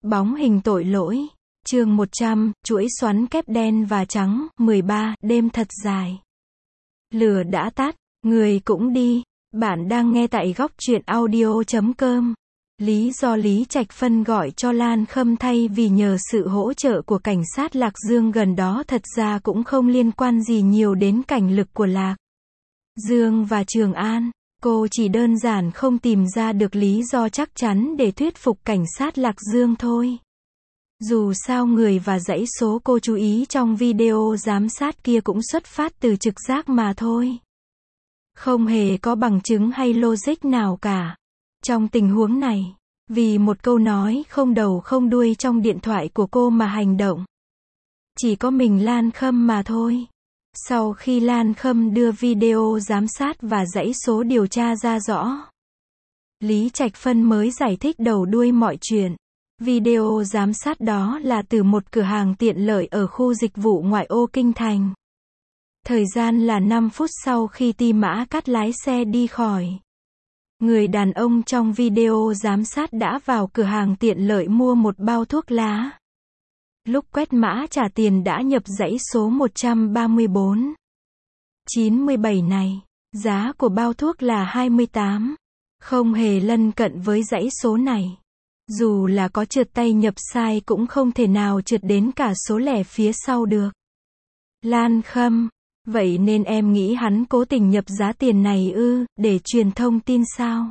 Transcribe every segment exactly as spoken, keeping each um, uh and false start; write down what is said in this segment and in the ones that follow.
Bóng hình tội lỗi. Chương một trăm, chuỗi xoắn kép đen và trắng. mười ba, đêm thật dài. Lửa đã tắt, người cũng đi. Bạn đang nghe tại góc truyện audio chấm com. Lý do Lý Trạch Phân gọi cho Lan Khâm thay vì nhờ sự hỗ trợ của cảnh sát Lạc Dương gần đó thật ra cũng không liên quan gì nhiều đến cảnh lực của Lạc Dương và Trường An. Cô chỉ đơn giản không tìm ra được lý do chắc chắn để thuyết phục cảnh sát Lạc Dương thôi. Dù sao người và dãy số cô chú ý trong video giám sát kia cũng xuất phát từ trực giác mà thôi. Không hề có bằng chứng hay logic nào cả. Trong tình huống này, vì một câu nói không đầu không đuôi trong điện thoại của cô mà hành động. Chỉ có mình Lan Khâm mà thôi. Sau khi Lan Khâm đưa video giám sát và dãy số điều tra ra rõ, Lý Trạch Phân mới giải thích đầu đuôi mọi chuyện. Video giám sát đó là từ một cửa hàng tiện lợi ở khu dịch vụ ngoại ô Kinh Thành. Thời gian là năm phút sau khi Ti Mã Cắt lái xe đi khỏi. Người đàn ông trong video giám sát đã vào cửa hàng tiện lợi mua một bao thuốc lá. Lúc quét mã trả tiền đã nhập dãy số một trăm ba mươi bốn chín mươi bảy này. Giá của bao thuốc là hai mươi tám. Không hề lân cận với dãy số này. Dù là có trượt tay nhập sai cũng không thể nào trượt đến cả số lẻ phía sau được. Lan Khâm, vậy nên em nghĩ hắn cố tình nhập giá tiền này ư, để truyền thông tin sao?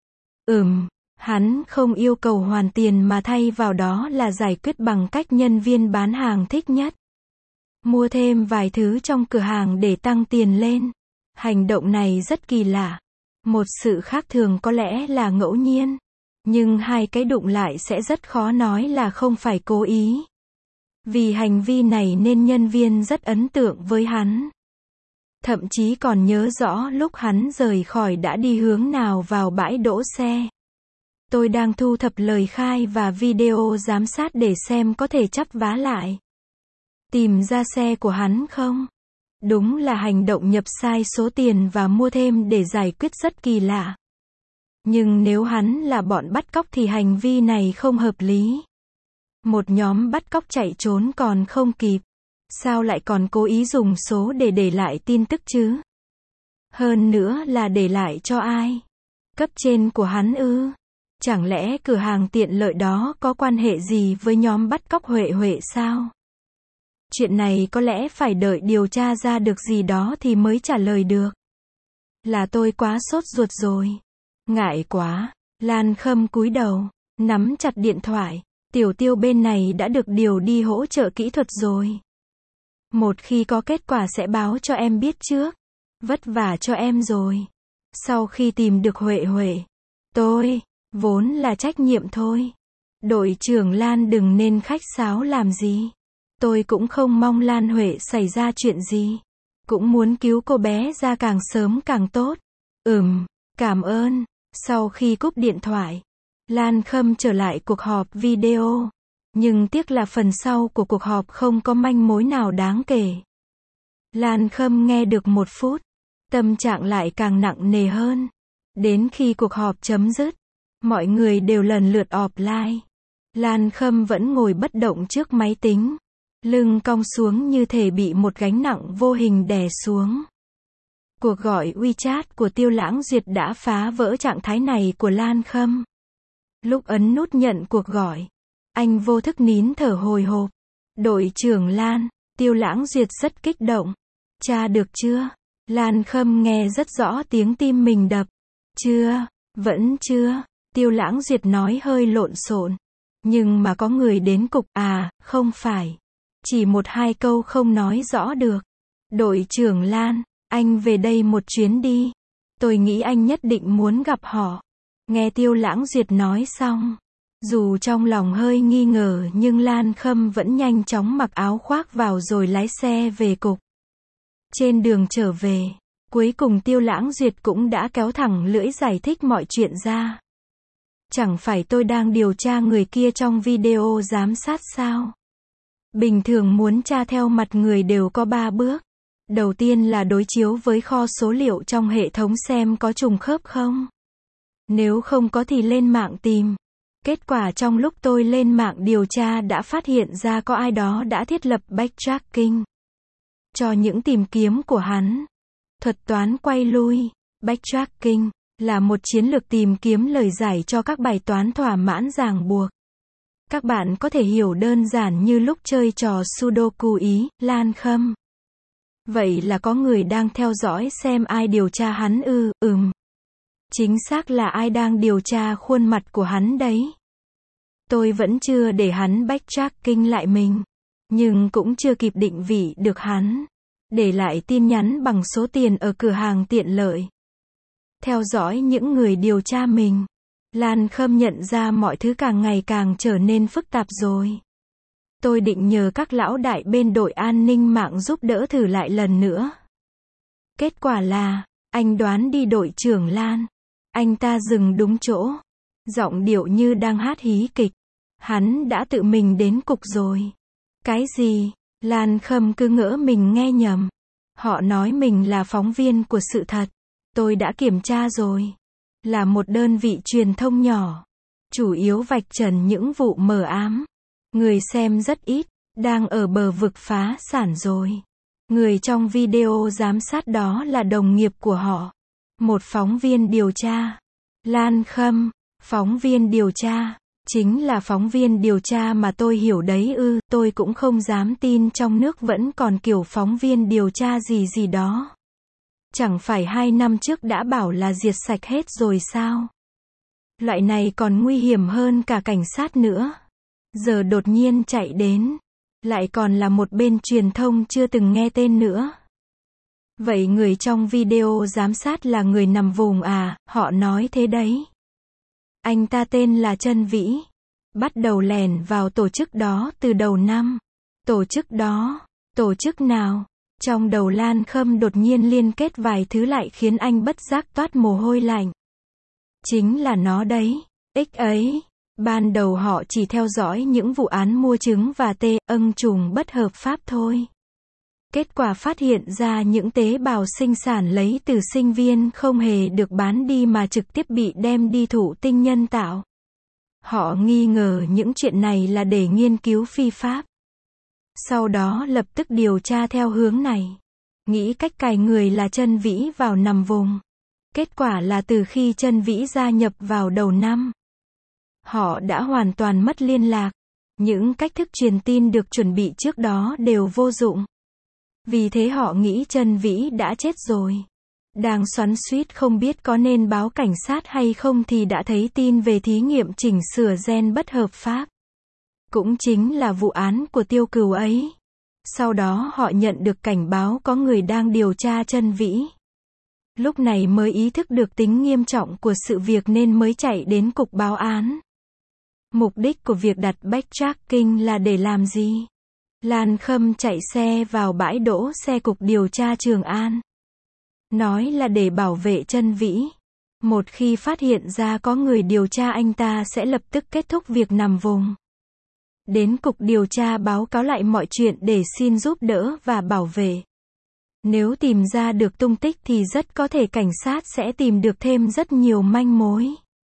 Ừm, hắn không yêu cầu hoàn tiền mà thay vào đó là giải quyết bằng cách nhân viên bán hàng thích nhất. Mua thêm vài thứ trong cửa hàng để tăng tiền lên. Hành động này rất kỳ lạ. Một sự khác thường có lẽ là ngẫu nhiên. Nhưng hai cái đụng lại sẽ rất khó nói là không phải cố ý. Vì hành vi này nên nhân viên rất ấn tượng với hắn. Thậm chí còn nhớ rõ lúc hắn rời khỏi đã đi hướng nào vào bãi đỗ xe. Tôi đang thu thập lời khai và video giám sát để xem có thể chắp vá lại. Tìm ra xe của hắn không? Đúng là hành động nhập sai số tiền và mua thêm để giải quyết rất kỳ lạ. Nhưng nếu hắn là bọn bắt cóc thì hành vi này không hợp lý. Một nhóm bắt cóc chạy trốn còn không kịp. Sao lại còn cố ý dùng số để để lại tin tức chứ? Hơn nữa là để lại cho ai? Cấp trên của hắn ư? Chẳng lẽ cửa hàng tiện lợi đó có quan hệ gì với nhóm bắt cóc Huệ Huệ sao? Chuyện này có lẽ phải đợi điều tra ra được gì đó thì mới trả lời được. Là tôi quá sốt ruột rồi. Ngại quá. Lan Khâm cúi đầu, nắm chặt điện thoại. Tiểu Tiêu bên này đã được điều đi hỗ trợ kỹ thuật rồi. Một khi có kết quả sẽ báo cho em biết trước. Vất vả cho em rồi. Sau khi tìm được Huệ Huệ, tôi, vốn là trách nhiệm thôi. Đội trưởng Lan đừng nên khách sáo làm gì. Tôi cũng không mong Lan Huệ xảy ra chuyện gì. Cũng muốn cứu cô bé ra càng sớm càng tốt. Ừm, cảm ơn. Sau khi cúp điện thoại, Lan Khâm trở lại cuộc họp video. Nhưng tiếc là phần sau của cuộc họp không có manh mối nào đáng kể. Lan Khâm nghe được một phút, tâm trạng lại càng nặng nề hơn. Đến khi cuộc họp chấm dứt, mọi người đều lần lượt offline. Lan Khâm vẫn ngồi bất động trước máy tính, lưng cong xuống như thể bị một gánh nặng vô hình đè xuống. Cuộc gọi WeChat của Tiêu Lãng Duyệt đã phá vỡ trạng thái này của Lan Khâm. Lúc ấn nút nhận cuộc gọi, anh vô thức nín thở hồi hộp. Đội trưởng Lan, Tiêu Lãng Duyệt rất kích động. Tra được chưa? Lan Khâm nghe rất rõ tiếng tim mình đập. Chưa, vẫn chưa. Tiêu Lãng Duyệt nói hơi lộn xộn. Nhưng mà có người đến cục à, không phải. Chỉ một hai câu không nói rõ được. Đội trưởng Lan, anh về đây một chuyến đi. Tôi nghĩ anh nhất định muốn gặp họ. Nghe Tiêu Lãng Duyệt nói xong, dù trong lòng hơi nghi ngờ nhưng Lan Khâm vẫn nhanh chóng mặc áo khoác vào rồi lái xe về cục. Trên đường trở về, cuối cùng Tiêu Lãng Duyệt cũng đã kéo thẳng lưỡi giải thích mọi chuyện ra. Chẳng phải tôi đang điều tra người kia trong video giám sát sao? Bình thường muốn tra theo mặt người đều có ba bước. Đầu tiên là đối chiếu với kho số liệu trong hệ thống xem có trùng khớp không. Nếu không có thì lên mạng tìm. Kết quả trong lúc tôi lên mạng điều tra đã phát hiện ra có ai đó đã thiết lập backtracking cho những tìm kiếm của hắn. Thuật toán quay lui, backtracking, là một chiến lược tìm kiếm lời giải cho các bài toán thỏa mãn ràng buộc. Các bạn có thể hiểu đơn giản như lúc chơi trò Sudoku ý, Lan Khâm. Vậy là có người đang theo dõi xem ai điều tra hắn ư, ừm. Chính xác là ai đang điều tra khuôn mặt của hắn đấy. Tôi vẫn chưa để hắn backtracking lại mình. Nhưng cũng chưa kịp định vị được hắn. Để lại tin nhắn bằng số tiền ở cửa hàng tiện lợi. Theo dõi những người điều tra mình. Lan Khâm nhận ra mọi thứ càng ngày càng trở nên phức tạp rồi. Tôi định nhờ các lão đại bên đội an ninh mạng giúp đỡ thử lại lần nữa. Kết quả là, anh đoán đi đội trưởng Lan. Anh ta dừng đúng chỗ. Giọng điệu như đang hát hí kịch. Hắn đã tự mình đến cục rồi. Cái gì? Lan Khâm cứ ngỡ mình nghe nhầm. Họ nói mình là phóng viên của sự thật. Tôi đã kiểm tra rồi. Là một đơn vị truyền thông nhỏ. Chủ yếu vạch trần những vụ mờ ám. Người xem rất ít. Đang ở bờ vực phá sản rồi. Người trong video giám sát đó là đồng nghiệp của họ. Một phóng viên điều tra. Lan Khâm, phóng viên điều tra. Chính là phóng viên điều tra mà tôi hiểu đấy ư, tôi cũng không dám tin trong nước vẫn còn kiểu phóng viên điều tra gì gì đó. Chẳng phải hai năm trước đã bảo là diệt sạch hết rồi sao? Loại này còn nguy hiểm hơn cả cảnh sát nữa. Giờ đột nhiên chạy đến. Lại còn là một bên truyền thông chưa từng nghe tên nữa. Vậy người trong video giám sát là người nằm vùng à, họ nói thế đấy. Anh ta tên là Trân Vĩ. Bắt đầu lèn vào tổ chức đó từ đầu năm. Tổ chức đó, tổ chức nào? Trong đầu Lan Khâm đột nhiên liên kết vài thứ lại khiến anh bất giác toát mồ hôi lạnh. Chính là nó đấy, X ấy. Ban đầu họ chỉ theo dõi những vụ án mua trứng và tê, âng trùng bất hợp pháp thôi. Kết quả phát hiện ra những tế bào sinh sản lấy từ sinh viên không hề được bán đi mà trực tiếp bị đem đi thụ tinh nhân tạo. Họ nghi ngờ những chuyện này là để nghiên cứu phi pháp. Sau đó lập tức điều tra theo hướng này. Nghĩ cách cài người là Trân Vĩ vào nằm vùng. Kết quả là từ khi Trân Vĩ gia nhập vào đầu năm, họ đã hoàn toàn mất liên lạc. Những cách thức truyền tin được chuẩn bị trước đó đều vô dụng. Vì thế họ nghĩ Trân Vĩ đã chết rồi. Đang xoắn xuýt không biết có nên báo cảnh sát hay không thì đã thấy tin về thí nghiệm chỉnh sửa gen bất hợp pháp. Cũng chính là vụ án của Tiêu Cừu ấy. Sau đó họ nhận được cảnh báo có người đang điều tra Trân Vĩ. Lúc này mới ý thức được tính nghiêm trọng của sự việc nên mới chạy đến cục báo án. Mục đích của việc đặt backtracking là để làm gì? Lan Khâm chạy xe vào bãi đỗ xe cục điều tra Trường An. Nói là để bảo vệ Trân Vĩ. Một khi phát hiện ra có người điều tra anh ta sẽ lập tức kết thúc việc nằm vùng. Đến cục điều tra báo cáo lại mọi chuyện để xin giúp đỡ và bảo vệ. Nếu tìm ra được tung tích thì rất có thể cảnh sát sẽ tìm được thêm rất nhiều manh mối.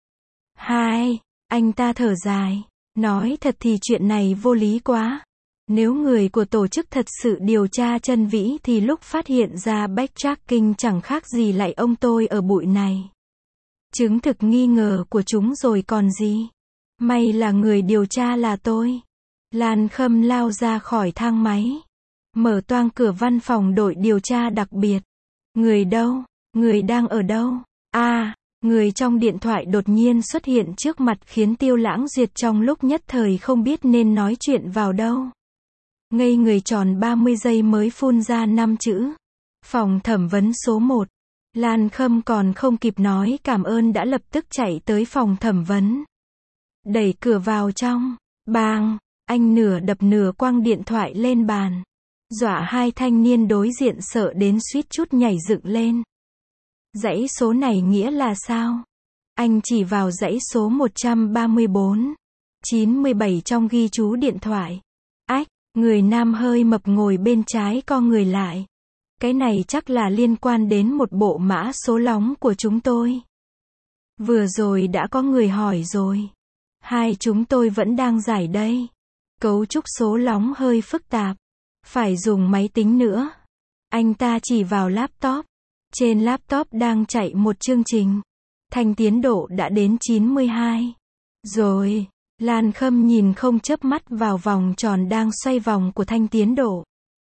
Hai, anh ta thở dài. Nói thật thì chuyện này vô lý quá. Nếu người của tổ chức thật sự điều tra Trân Vĩ thì lúc phát hiện ra backtracking chẳng khác gì lại ông tôi ở bụi này. Chứng thực nghi ngờ của chúng rồi còn gì. May là người điều tra là tôi. Lan Khâm lao ra khỏi thang máy. Mở toang cửa văn phòng đội điều tra đặc biệt. Người đâu? Người đang ở đâu? À, người trong điện thoại đột nhiên xuất hiện trước mặt khiến Tiêu Lãng Duyệt trong lúc nhất thời không biết nên nói chuyện vào đâu. Ngây người tròn ba mươi giây mới phun ra năm chữ. Phòng thẩm vấn số một. Lan Khâm còn không kịp nói cảm ơn đã lập tức chạy tới phòng thẩm vấn. Đẩy cửa vào trong. Bang! Anh nửa đập nửa quăng điện thoại lên bàn. Dọa hai thanh niên đối diện sợ đến suýt chút nhảy dựng lên. Dãy số này nghĩa là sao? Anh chỉ vào dãy số một trăm ba mươi bốn, chín mươi bảy trong ghi chú điện thoại. Ách! Người nam hơi mập ngồi bên trái co người lại. Cái này chắc là liên quan đến một bộ mã số lóng của chúng tôi. Vừa rồi đã có người hỏi rồi. Hai chúng tôi vẫn đang giải đây. Cấu trúc số lóng hơi phức tạp. Phải dùng máy tính nữa. Anh ta chỉ vào laptop. Trên laptop đang chạy một chương trình. Thanh tiến độ đã đến chín mươi hai. Rồi, Lan Khâm nhìn không chớp mắt vào vòng tròn đang xoay vòng của thanh tiến độ.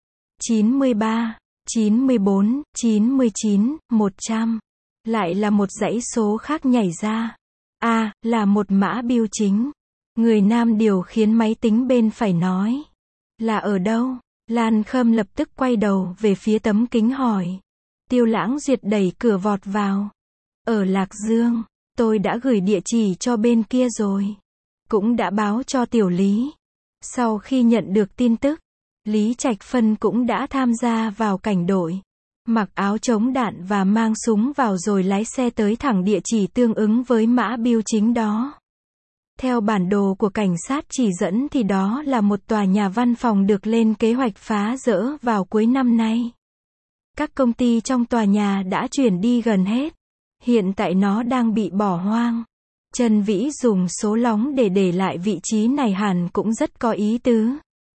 chín mươi ba, chín mươi bốn, chín mươi chín, một trăm. Lại là một dãy số khác nhảy ra. À, là một mã biêu chính. Người nam điều khiến máy tính bên phải nói. Là ở đâu? Lan Khâm lập tức quay đầu về phía tấm kính hỏi. Tiêu Lãng Duyệt đẩy cửa vọt vào. Ở Lạc Dương, tôi đã gửi địa chỉ cho bên kia rồi. Cũng đã báo cho Tiểu Lý. Sau khi nhận được tin tức, Lý Trạch Phân cũng đã tham gia vào cảnh đội. Mặc áo chống đạn và mang súng vào rồi lái xe tới thẳng địa chỉ tương ứng với mã biêu chính đó. Theo bản đồ của cảnh sát chỉ dẫn thì đó là một tòa nhà văn phòng được lên kế hoạch phá rỡ vào cuối năm nay. Các công ty trong tòa nhà đã chuyển đi gần hết. Hiện tại nó đang bị bỏ hoang. Trần Vĩ dùng số lóng để để lại vị trí này hẳn cũng rất có ý tứ.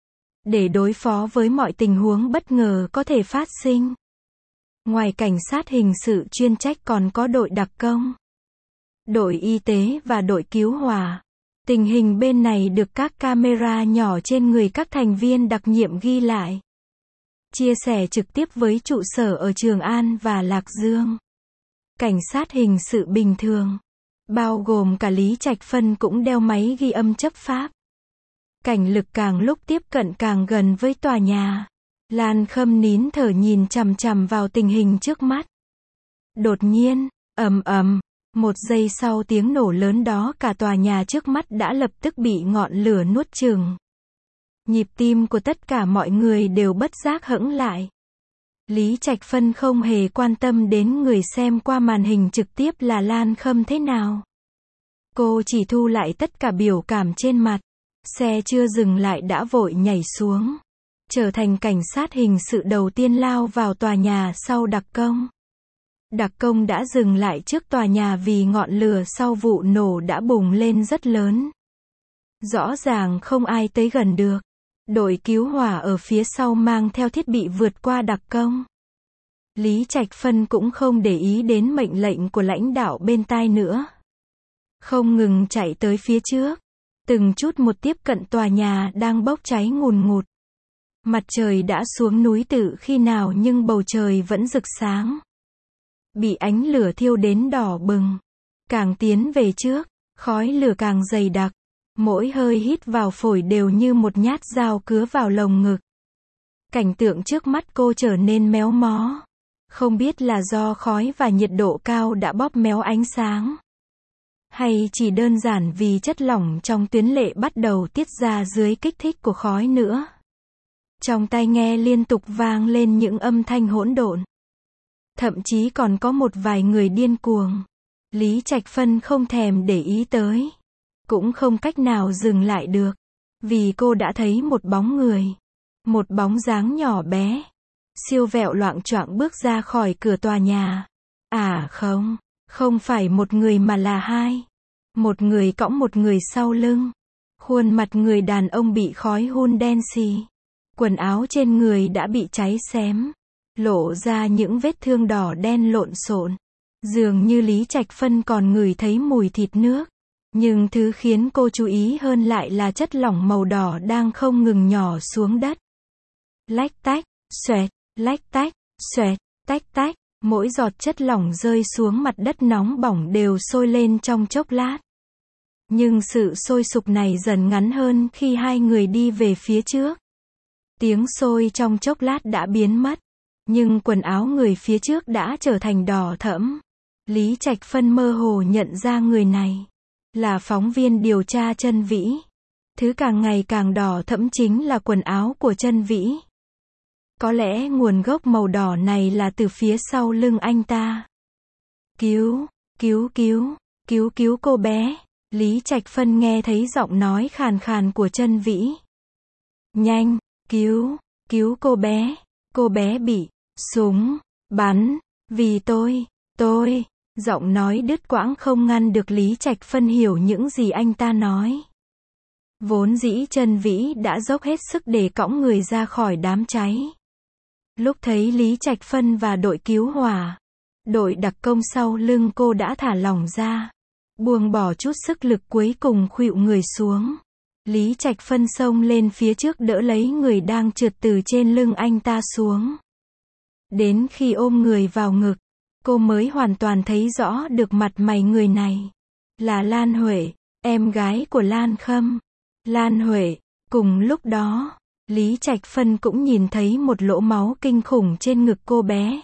Để đối phó với mọi tình huống bất ngờ có thể phát sinh. Ngoài cảnh sát hình sự chuyên trách còn có đội đặc công, đội y tế và đội cứu hỏa. Tình hình bên này được các camera nhỏ trên người các thành viên đặc nhiệm ghi lại. Chia sẻ trực tiếp với trụ sở ở Trường An và Lạc Dương. Cảnh sát hình sự bình thường, bao gồm cả Lý Trạch Phân cũng đeo máy ghi âm chấp pháp. Cảnh lực càng lúc tiếp cận càng gần với tòa nhà. Lan Khâm nín thở nhìn chằm chằm vào tình hình trước mắt. Đột nhiên, ầm ầm, một giây sau tiếng nổ lớn đó cả tòa nhà trước mắt đã lập tức bị ngọn lửa nuốt chửng. Nhịp tim của tất cả mọi người đều bất giác hững lại. Lý Trạch Phân không hề quan tâm đến người xem qua màn hình trực tiếp là Lan Khâm thế nào. Cô chỉ thu lại tất cả biểu cảm trên mặt. Xe chưa dừng lại đã vội nhảy xuống. Trở thành cảnh sát hình sự đầu tiên lao vào tòa nhà sau đặc công. Đặc công đã dừng lại trước tòa nhà vì ngọn lửa sau vụ nổ đã bùng lên rất lớn. Rõ ràng không ai tới gần được. Đội cứu hỏa ở phía sau mang theo thiết bị vượt qua đặc công. Lý Trạch Phân cũng không để ý đến mệnh lệnh của lãnh đạo bên tai nữa. Không ngừng chạy tới phía trước. Từng chút một tiếp cận tòa nhà đang bốc cháy ngùn ngụt. Mặt trời đã xuống núi từ khi nào nhưng bầu trời vẫn rực sáng. Bị ánh lửa thiêu đến đỏ bừng. Càng tiến về trước, khói lửa càng dày đặc. Mỗi hơi hít vào phổi đều như một nhát dao cứa vào lồng ngực. Cảnh tượng trước mắt cô trở nên méo mó. Không biết là do khói và nhiệt độ cao đã bóp méo ánh sáng. Hay chỉ đơn giản vì chất lỏng trong tuyến lệ bắt đầu tiết ra dưới kích thích của khói nữa. Trong tai nghe liên tục vang lên những âm thanh hỗn độn. Thậm chí còn có một vài người điên cuồng. Lý Trạch Phân không thèm để ý tới. Cũng không cách nào dừng lại được. Vì cô đã thấy một bóng người. Một bóng dáng nhỏ bé. Siêu vẹo loạng choạng bước ra khỏi cửa tòa nhà. À không, không phải một người mà là hai. Một người cõng một người sau lưng. Khuôn mặt người đàn ông bị khói hun đen xì. Quần áo trên người đã bị cháy xém. Lộ ra những vết thương đỏ đen lộn xộn. Dường như Lý Trạch Phân còn ngửi thấy mùi thịt nước. Nhưng thứ khiến cô chú ý hơn lại là chất lỏng màu đỏ đang không ngừng nhỏ xuống đất. Lách tách, xoẹt, lách tách, xoẹt, tách tách. Mỗi giọt chất lỏng rơi xuống mặt đất nóng bỏng đều sôi lên trong chốc lát. Nhưng sự sôi sục này dần ngắn hơn khi hai người đi về phía trước. Tiếng sôi trong chốc lát đã biến mất. Nhưng quần áo người phía trước đã trở thành đỏ thẫm. Lý Trạch Phân mơ hồ nhận ra người này. Là phóng viên điều tra Trân Vĩ. Thứ càng ngày càng đỏ thẫm chính là quần áo của Trân Vĩ. Có lẽ nguồn gốc màu đỏ này là từ phía sau lưng anh ta. Cứu, cứu cứu, cứu cứu cô bé. Lý Trạch Phân nghe thấy giọng nói khàn khàn của Trân Vĩ. Nhanh, cứu, cứu cô bé. Cô bé bị súng bắn vì tôi, tôi, Giọng nói đứt quãng không ngăn được Lý Trạch Phân hiểu những gì anh ta nói. Vốn dĩ Trân Vĩ đã dốc hết sức để cõng người ra khỏi đám cháy. Lúc thấy Lý Trạch Phân và đội cứu hỏa, đội đặc công sau lưng cô đã thả lỏng ra, buông bỏ chút sức lực cuối cùng khuỵu người xuống. Lý Trạch Phân xông lên phía trước đỡ lấy người đang trượt từ trên lưng anh ta xuống. Đến khi ôm người vào ngực, cô mới hoàn toàn thấy rõ được mặt mày người này. Là Lan Huệ, em gái của Lan Khâm. Lan Huệ. Cùng lúc đó, Lý Trạch Phân cũng nhìn thấy một lỗ máu kinh khủng trên ngực cô bé.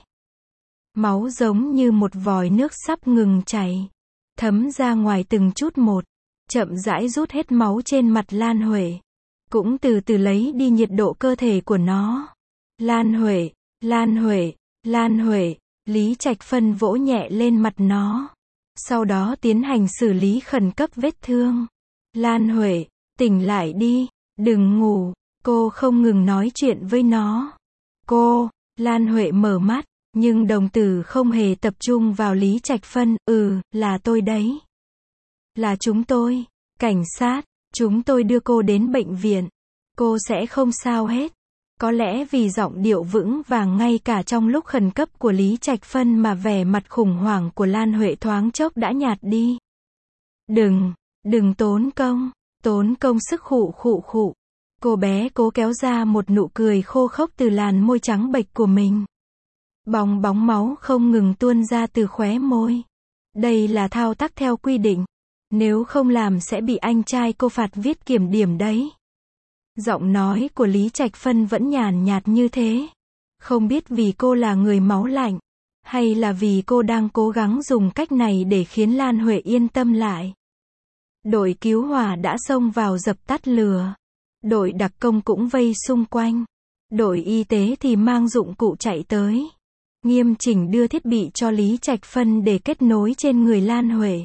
Máu giống như một vòi nước sắp ngừng chảy, thấm ra ngoài từng chút một, chậm rãi rút hết máu trên mặt Lan Huệ, cũng từ từ lấy đi nhiệt độ cơ thể của nó. Lan Huệ, Lan Huệ, Lan Huệ, Lý Trạch Phân vỗ nhẹ lên mặt nó, sau đó tiến hành xử lý khẩn cấp vết thương. Lan Huệ, tỉnh lại đi, đừng ngủ, cô không ngừng nói chuyện với nó. Cô, Lan Huệ mở mắt, nhưng đồng tử không hề tập trung vào Lý Trạch Phân. Ừ, là tôi đấy. Là chúng tôi, cảnh sát, chúng tôi đưa cô đến bệnh viện. Cô sẽ không sao hết. Có lẽ vì giọng điệu vững vàng ngay cả trong lúc khẩn cấp của Lý Trạch Phân mà vẻ mặt khủng hoảng của Lan Huệ thoáng chốc đã nhạt đi. Đừng, đừng tốn công, tốn công sức khụ khụ khụ. Cô bé cố kéo ra một nụ cười khô khốc từ làn môi trắng bệch của mình. Bong bóng máu không ngừng tuôn ra từ khóe môi. Đây là thao tác theo quy định. Nếu không làm sẽ bị anh trai cô phạt viết kiểm điểm đấy. Giọng nói của Lý Trạch Phân vẫn nhàn nhạt như thế. Không biết vì cô là người máu lạnh, hay là vì cô đang cố gắng dùng cách này để khiến Lan Huệ yên tâm lại. Đội cứu hỏa đã xông vào dập tắt lửa. Đội đặc công cũng vây xung quanh. Đội y tế thì mang dụng cụ chạy tới, nghiêm chỉnh đưa thiết bị cho Lý Trạch Phân để kết nối trên người Lan Huệ.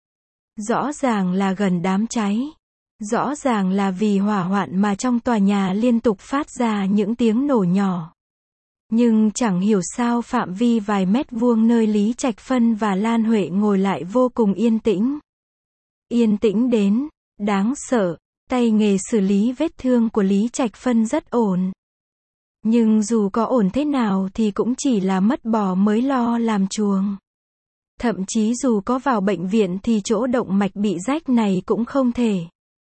Rõ ràng là gần đám cháy. Rõ ràng là vì hỏa hoạn mà trong tòa nhà liên tục phát ra những tiếng nổ nhỏ. Nhưng chẳng hiểu sao phạm vi vài mét vuông nơi Lý Trạch Phân và Lan Huệ ngồi lại vô cùng yên tĩnh. Yên tĩnh đến đáng sợ. Tay nghề xử lý vết thương của Lý Trạch Phân rất ổn. Nhưng dù có ổn thế nào thì cũng chỉ là mất bò mới lo làm chuồng. Thậm chí dù có vào bệnh viện thì chỗ động mạch bị rách này cũng không thể.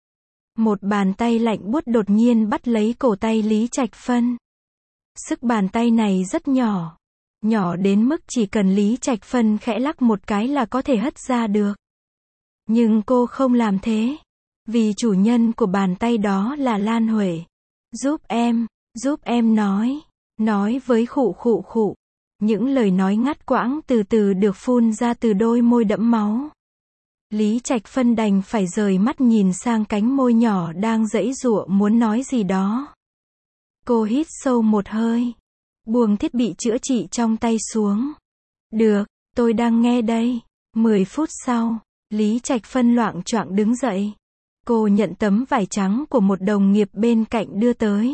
Một bàn tay lạnh buốt đột nhiên bắt lấy cổ tay Lý Trạch Phân. Sức bàn tay này rất nhỏ. Nhỏ đến mức chỉ cần Lý Trạch Phân khẽ lắc một cái là có thể hất ra được. Nhưng cô không làm thế. Vì chủ nhân của bàn tay đó là Lan Huệ. Giúp em, giúp em nói. Nói với khụ khụ khụ. Những lời nói ngắt quãng từ từ được phun ra từ đôi môi đẫm máu. Lý Trạch Phân đành phải rời mắt nhìn sang cánh môi nhỏ đang giãy giụa muốn nói gì đó. Cô hít sâu một hơi. Buông thiết bị chữa trị trong tay xuống. Được, tôi đang nghe đây. Mười phút sau, Lý Trạch Phân loạng choạng đứng dậy. Cô nhận tấm vải trắng của một đồng nghiệp bên cạnh đưa tới.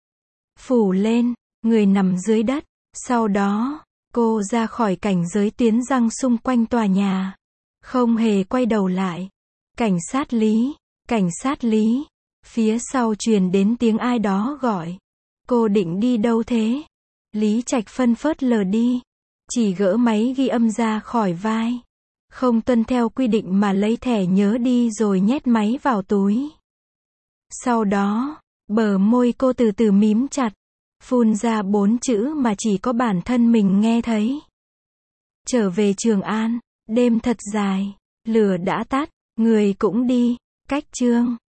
Phủ lên, người nằm dưới đất. Sau đó, cô ra khỏi cảnh giới tuyến răng xung quanh tòa nhà. Không hề quay đầu lại. Cảnh sát Lý, cảnh sát Lý. Phía sau truyền đến tiếng ai đó gọi. Cô định đi đâu thế? Lý Trạch Phân phớt lờ đi. Chỉ gỡ máy ghi âm ra khỏi vai. Không tuân theo quy định mà lấy thẻ nhớ đi rồi nhét máy vào túi. Sau đó, bờ môi cô từ từ mím chặt. Phun ra bốn chữ mà chỉ có bản thân mình nghe thấy. Trở về Trường An, đêm thật dài, lửa đã tắt, người cũng đi, cách chương.